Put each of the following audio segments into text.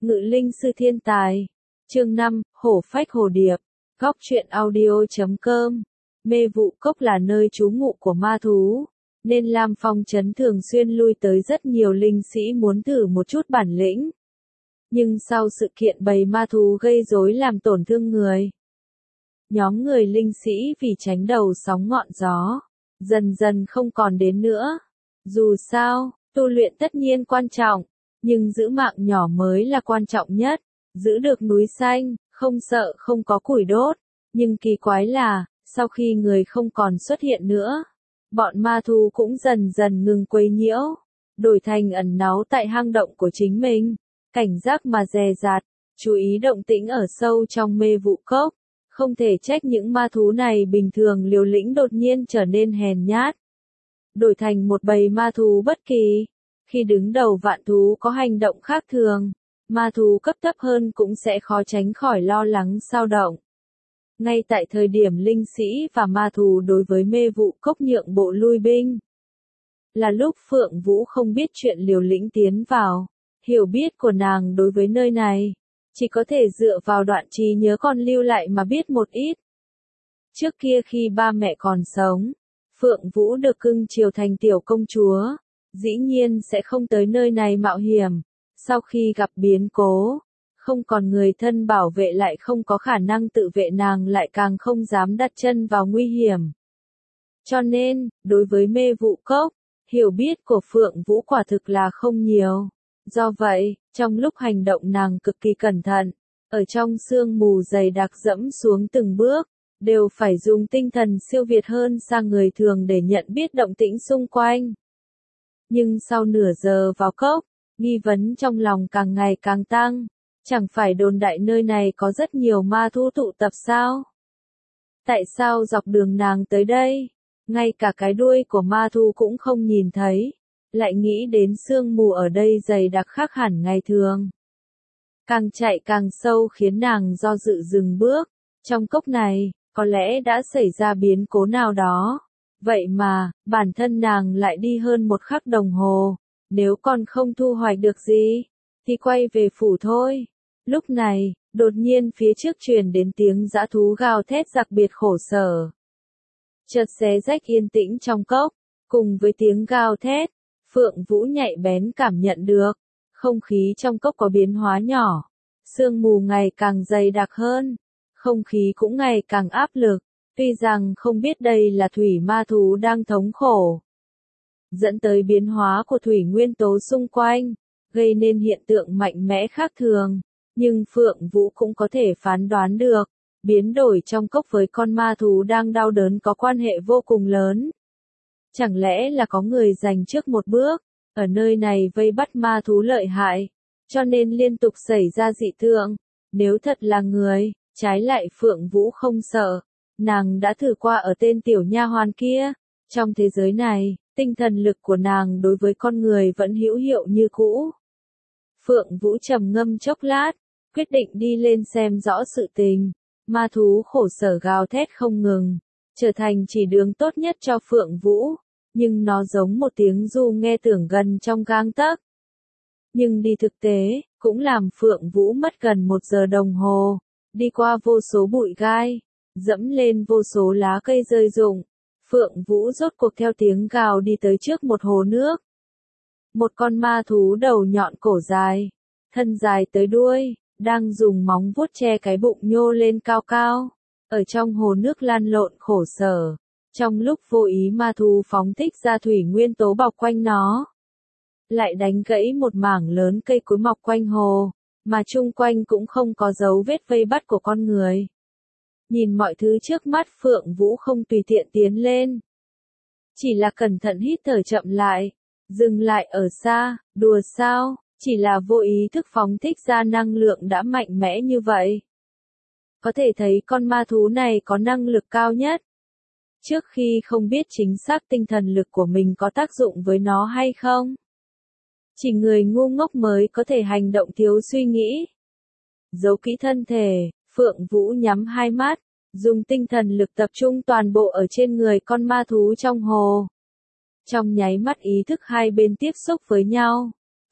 Ngự linh sư thiên tài. Chương 5, Hổ phách hồ điệp. Góc truyện audio.com. Mê vụ cốc là nơi trú ngụ của ma thú, nên Lam Phong Trấn thường xuyên lui tới rất nhiều linh sĩ muốn thử một chút bản lĩnh. Nhưng sau sự kiện bầy ma thú gây rối làm tổn thương người, nhóm người linh sĩ vì tránh đầu sóng ngọn gió, dần dần không còn đến nữa. Dù sao, tu luyện tất nhiên quan trọng, nhưng giữ mạng nhỏ mới là quan trọng nhất. Giữ được núi xanh, không sợ không có củi đốt. Nhưng kỳ quái là, sau khi người không còn xuất hiện nữa, bọn ma thú cũng dần dần ngừng quấy nhiễu, đổi thành ẩn náu tại hang động của chính mình, cảnh giác mà dè dặt, chú ý động tĩnh ở sâu trong mê vụ cốc. Không thể trách những ma thú này bình thường liều lĩnh đột nhiên trở nên hèn nhát, đổi thành một bầy ma thú bất kỳ. Khi đứng đầu vạn thú có hành động khác thường, ma thú cấp thấp hơn cũng sẽ khó tránh khỏi lo lắng xao động. Ngay tại thời điểm linh sĩ và ma thú đối với mê vụ cốc nhượng bộ lui binh, là lúc Phượng Vũ không biết chuyện liều lĩnh tiến vào. Hiểu biết của nàng đối với nơi này chỉ có thể dựa vào đoạn trí nhớ còn lưu lại mà biết một ít. Trước kia khi ba mẹ còn sống, Phượng Vũ được cưng chiều thành tiểu công chúa, dĩ nhiên sẽ không tới nơi này mạo hiểm. Sau khi gặp biến cố, không còn người thân bảo vệ lại không có khả năng tự vệ, nàng lại càng không dám đặt chân vào nguy hiểm. Cho nên, đối với mê vụ cốc, hiểu biết của Phượng Vũ quả thực là không nhiều. Do vậy, trong lúc hành động nàng cực kỳ cẩn thận, ở trong sương mù dày đặc dẫm xuống từng bước, đều phải dùng tinh thần siêu việt hơn xa người thường để nhận biết động tĩnh xung quanh. Nhưng sau nửa giờ vào cốc, nghi vấn trong lòng càng ngày càng tăng. Chẳng phải đồn đại nơi này có rất nhiều ma thú tụ tập sao? Tại sao dọc đường nàng tới đây, ngay cả cái đuôi của ma thú cũng không nhìn thấy? Lại nghĩ đến sương mù ở đây dày đặc khác hẳn ngày thường. Càng chạy càng sâu khiến nàng do dự dừng bước. Trong cốc này, có lẽ đã xảy ra biến cố nào đó. Vậy mà, bản thân nàng lại đi hơn một khắc đồng hồ. Nếu còn không thu hoạch được gì, thì quay về phủ thôi. Lúc này, đột nhiên phía trước truyền đến tiếng dã thú gào thét đặc biệt khổ sở. Chợt xé rách yên tĩnh trong cốc, cùng với tiếng gào thét, Phượng Vũ nhạy bén cảm nhận được, không khí trong cốc có biến hóa nhỏ. Sương mù ngày càng dày đặc hơn, không khí cũng ngày càng áp lực, tuy rằng không biết đây là thủy ma thú đang thống khổ, dẫn tới biến hóa của thủy nguyên tố xung quanh, gây nên hiện tượng mạnh mẽ khác thường. Nhưng Phượng Vũ cũng có thể phán đoán được, biến đổi trong cốc với con ma thú đang đau đớn có quan hệ vô cùng lớn. Chẳng lẽ là có người giành trước một bước, ở nơi này vây bắt ma thú lợi hại, cho nên liên tục xảy ra dị tượng. Nếu thật là người, trái lại Phượng Vũ không sợ, nàng đã thử qua ở tên tiểu nha hoàn kia. Trong thế giới này, tinh thần lực của nàng đối với con người vẫn hữu hiệu như cũ. Phượng Vũ trầm ngâm chốc lát, quyết định đi lên xem rõ sự tình. Ma thú khổ sở gào thét không ngừng, trở thành chỉ đường tốt nhất cho Phượng Vũ, nhưng nó giống một tiếng ru nghe tưởng gần trong gang tấc. Nhưng đi thực tế, cũng làm Phượng Vũ mất gần 1 giờ đồng hồ, đi qua vô số bụi gai, dẫm lên vô số lá cây rơi rụng. Phượng Vũ rốt cuộc theo tiếng gào đi tới trước một hồ nước. Một con ma thú đầu nhọn cổ dài, thân dài tới đuôi, đang dùng móng vuốt che cái bụng nhô lên cao cao, ở trong hồ nước lăn lộn khổ sở. Trong lúc vô ý ma thú phóng thích ra thủy nguyên tố bọc quanh nó, lại đánh gãy một mảng lớn cây cối mọc quanh hồ, mà chung quanh cũng không có dấu vết vây bắt của con người. Nhìn mọi thứ trước mắt Phượng Vũ không tùy tiện tiến lên, chỉ là cẩn thận hít thở chậm lại, dừng lại ở xa. Đùa sao, chỉ là vô ý thức phóng thích ra năng lượng đã mạnh mẽ như vậy. Có thể thấy con ma thú này có năng lực cao nhất. Trước khi không biết chính xác tinh thần lực của mình có tác dụng với nó hay không, chỉ người ngu ngốc mới có thể hành động thiếu suy nghĩ. Giấu kỹ thân thể, Phượng Vũ nhắm hai mắt, dùng tinh thần lực tập trung toàn bộ ở trên người con ma thú trong hồ. Trong nháy mắt ý thức hai bên tiếp xúc với nhau,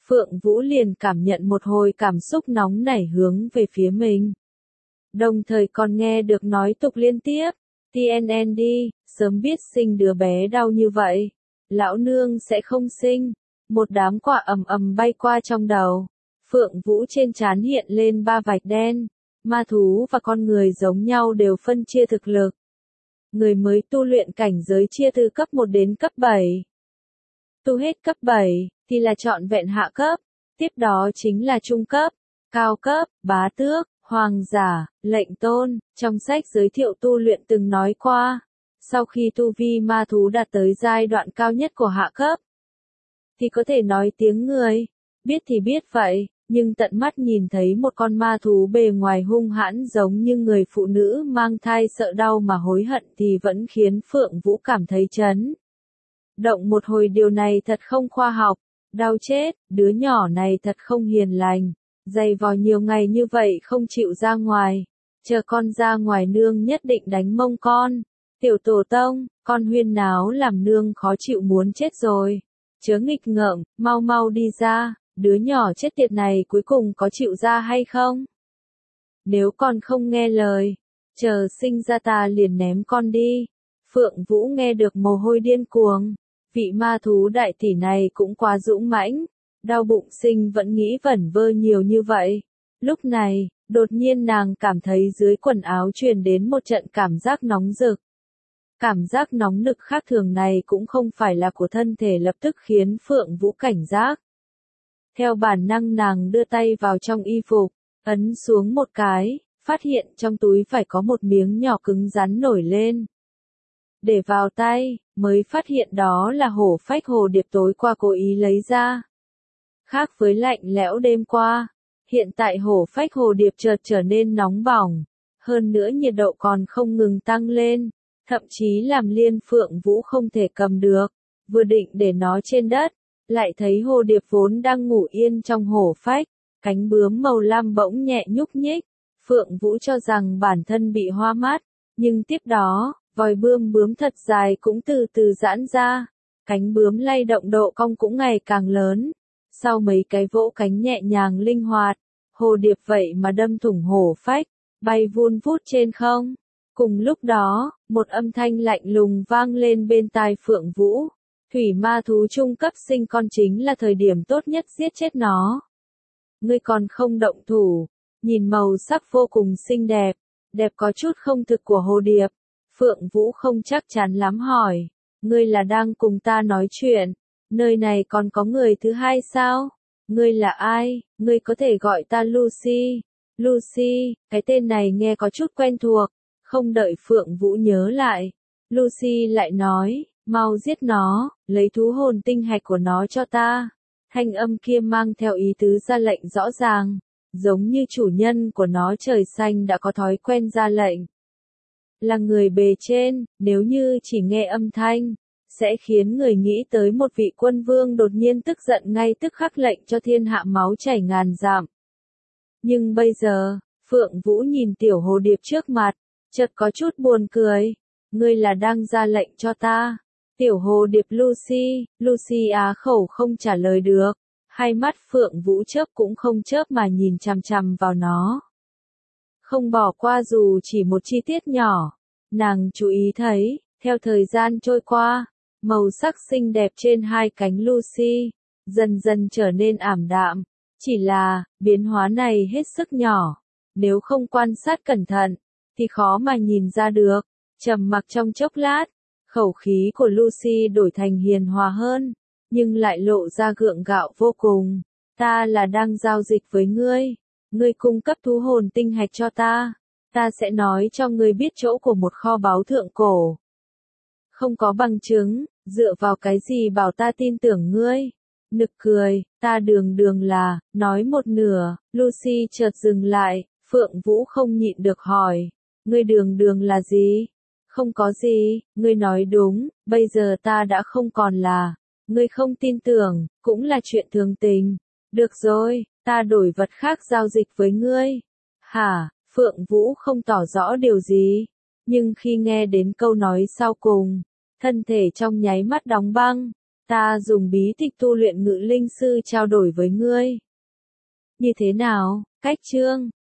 Phượng Vũ liền cảm nhận một hồi cảm xúc nóng nảy hướng về phía mình. Đồng thời còn nghe được nói tục liên tiếp, TNND, sớm biết sinh đứa bé đau như vậy, lão nương sẽ không sinh. Một đám quả ầm ầm bay qua trong đầu. Phượng Vũ trên trán hiện lên 3 vạch đen. Ma thú và con người giống nhau đều phân chia thực lực. Người mới tu luyện cảnh giới chia từ cấp 1 đến cấp 7. Tu hết cấp 7 thì là trọn vẹn hạ cấp, tiếp đó chính là trung cấp, cao cấp, bá tước, hoàng giả, lệnh tôn. Trong sách giới thiệu tu luyện từng nói qua, sau khi tu vi ma thú đạt tới giai đoạn cao nhất của hạ cấp, thì có thể nói tiếng người, biết thì biết vậy, nhưng tận mắt nhìn thấy một con ma thú bề ngoài hung hãn giống như người phụ nữ mang thai sợ đau mà hối hận thì vẫn khiến Phượng Vũ cảm thấy chấn động một hồi. Điều này thật không khoa học, đau chết, đứa nhỏ này thật không hiền lành, dày vò nhiều ngày như vậy không chịu ra ngoài, chờ con ra ngoài nương nhất định đánh mông con. Tiểu tổ tông, con huyên náo làm nương khó chịu muốn chết rồi. Chớ nghịch ngợm, mau mau đi ra, đứa nhỏ chết tiệt này cuối cùng có chịu ra hay không? Nếu con không nghe lời, chờ sinh ra ta liền ném con đi. Phượng Vũ nghe được mồ hôi điên cuồng, vị ma thú đại tỷ này cũng quá dũng mãnh, đau bụng sinh vẫn nghĩ vẩn vơ nhiều như vậy. Lúc này, đột nhiên nàng cảm thấy dưới quần áo truyền đến một trận cảm giác nóng rực. Cảm giác nóng nực khác thường này cũng không phải là của thân thể, lập tức khiến Phượng Vũ cảnh giác. Theo bản năng nàng đưa tay vào trong y phục, ấn xuống một cái, phát hiện trong túi phải có một miếng nhỏ cứng rắn nổi lên. Để vào tay, mới phát hiện đó là hổ phách hồ điệp tối qua cố ý lấy ra. Khác với lạnh lẽo đêm qua, hiện tại hổ phách hồ điệp chợt trở nên nóng bỏng, hơn nữa nhiệt độ còn không ngừng tăng lên. Thậm chí làm Liên Phượng Vũ không thể cầm được, vừa định để nó trên đất, lại thấy hồ điệp vốn đang ngủ yên trong hổ phách, cánh bướm màu lam bỗng nhẹ nhúc nhích. Phượng Vũ cho rằng bản thân bị hoa mắt, nhưng tiếp đó, vòi bướm thật dài cũng từ từ giãn ra, cánh bướm lay động độ cong cũng ngày càng lớn. Sau mấy cái vỗ cánh nhẹ nhàng linh hoạt, hồ điệp vậy mà đâm thủng hổ phách, bay vun vút trên không. Cùng lúc đó, một âm thanh lạnh lùng vang lên bên tai Phượng Vũ. Thủy ma thú trung cấp sinh con chính là thời điểm tốt nhất giết chết nó. Ngươi còn không động thủ, nhìn màu sắc vô cùng xinh đẹp, đẹp có chút không thực của hồ điệp. Phượng Vũ không chắc chắn lắm hỏi, ngươi là đang cùng ta nói chuyện, nơi này còn có người thứ hai sao? Ngươi là ai? Ngươi có thể gọi ta Lucy. Lucy, cái tên này nghe có chút quen thuộc. Không đợi Phượng Vũ nhớ lại, Lucy lại nói, mau giết nó, lấy thú hồn tinh hạch của nó cho ta. Thanh âm kia mang theo ý tứ ra lệnh rõ ràng, giống như chủ nhân của nó trời xanh đã có thói quen ra lệnh. Là người bề trên, nếu như chỉ nghe âm thanh, sẽ khiến người nghĩ tới một vị quân vương đột nhiên tức giận ngay tức khắc lệnh cho thiên hạ máu chảy ngàn dặm. Nhưng bây giờ, Phượng Vũ nhìn tiểu hồ điệp trước mặt, chợt có chút buồn cười. Ngươi là đang ra lệnh cho ta. Tiểu hồ điệp Lucy, Lucy á khẩu không trả lời được. Hai mắt Phượng Vũ chớp cũng không chớp mà nhìn chằm chằm vào nó. Không bỏ qua dù chỉ một chi tiết nhỏ. Nàng chú ý thấy, theo thời gian trôi qua, màu sắc xinh đẹp trên hai cánh Lucy, dần dần trở nên ảm đạm. Chỉ là, biến hóa này hết sức nhỏ. Nếu không quan sát cẩn thận, thì khó mà nhìn ra được. Trầm mặc trong chốc lát, khẩu khí của Lucy đổi thành hiền hòa hơn, nhưng lại lộ ra gượng gạo vô cùng. Ta là đang giao dịch với ngươi. Ngươi cung cấp thú hồn tinh hạch cho ta. Ta sẽ nói cho ngươi biết chỗ của một kho báu thượng cổ. Không có bằng chứng, dựa vào cái gì bảo ta tin tưởng ngươi? Nực cười, ta đường là, nói một nửa, Lucy chợt dừng lại, Phượng Vũ không nhịn được hỏi. Ngươi đường là gì? Không có gì, ngươi nói đúng, bây giờ ta đã không còn là. Ngươi không tin tưởng, cũng là chuyện thường tình. Được rồi, ta đổi vật khác giao dịch với ngươi. Hả, Phượng Vũ không tỏ rõ điều gì. Nhưng khi nghe đến câu nói sau cùng, thân thể trong nháy mắt đóng băng. Ta dùng bí tịch tu luyện ngự linh sư trao đổi với ngươi. Như thế nào, cách chương?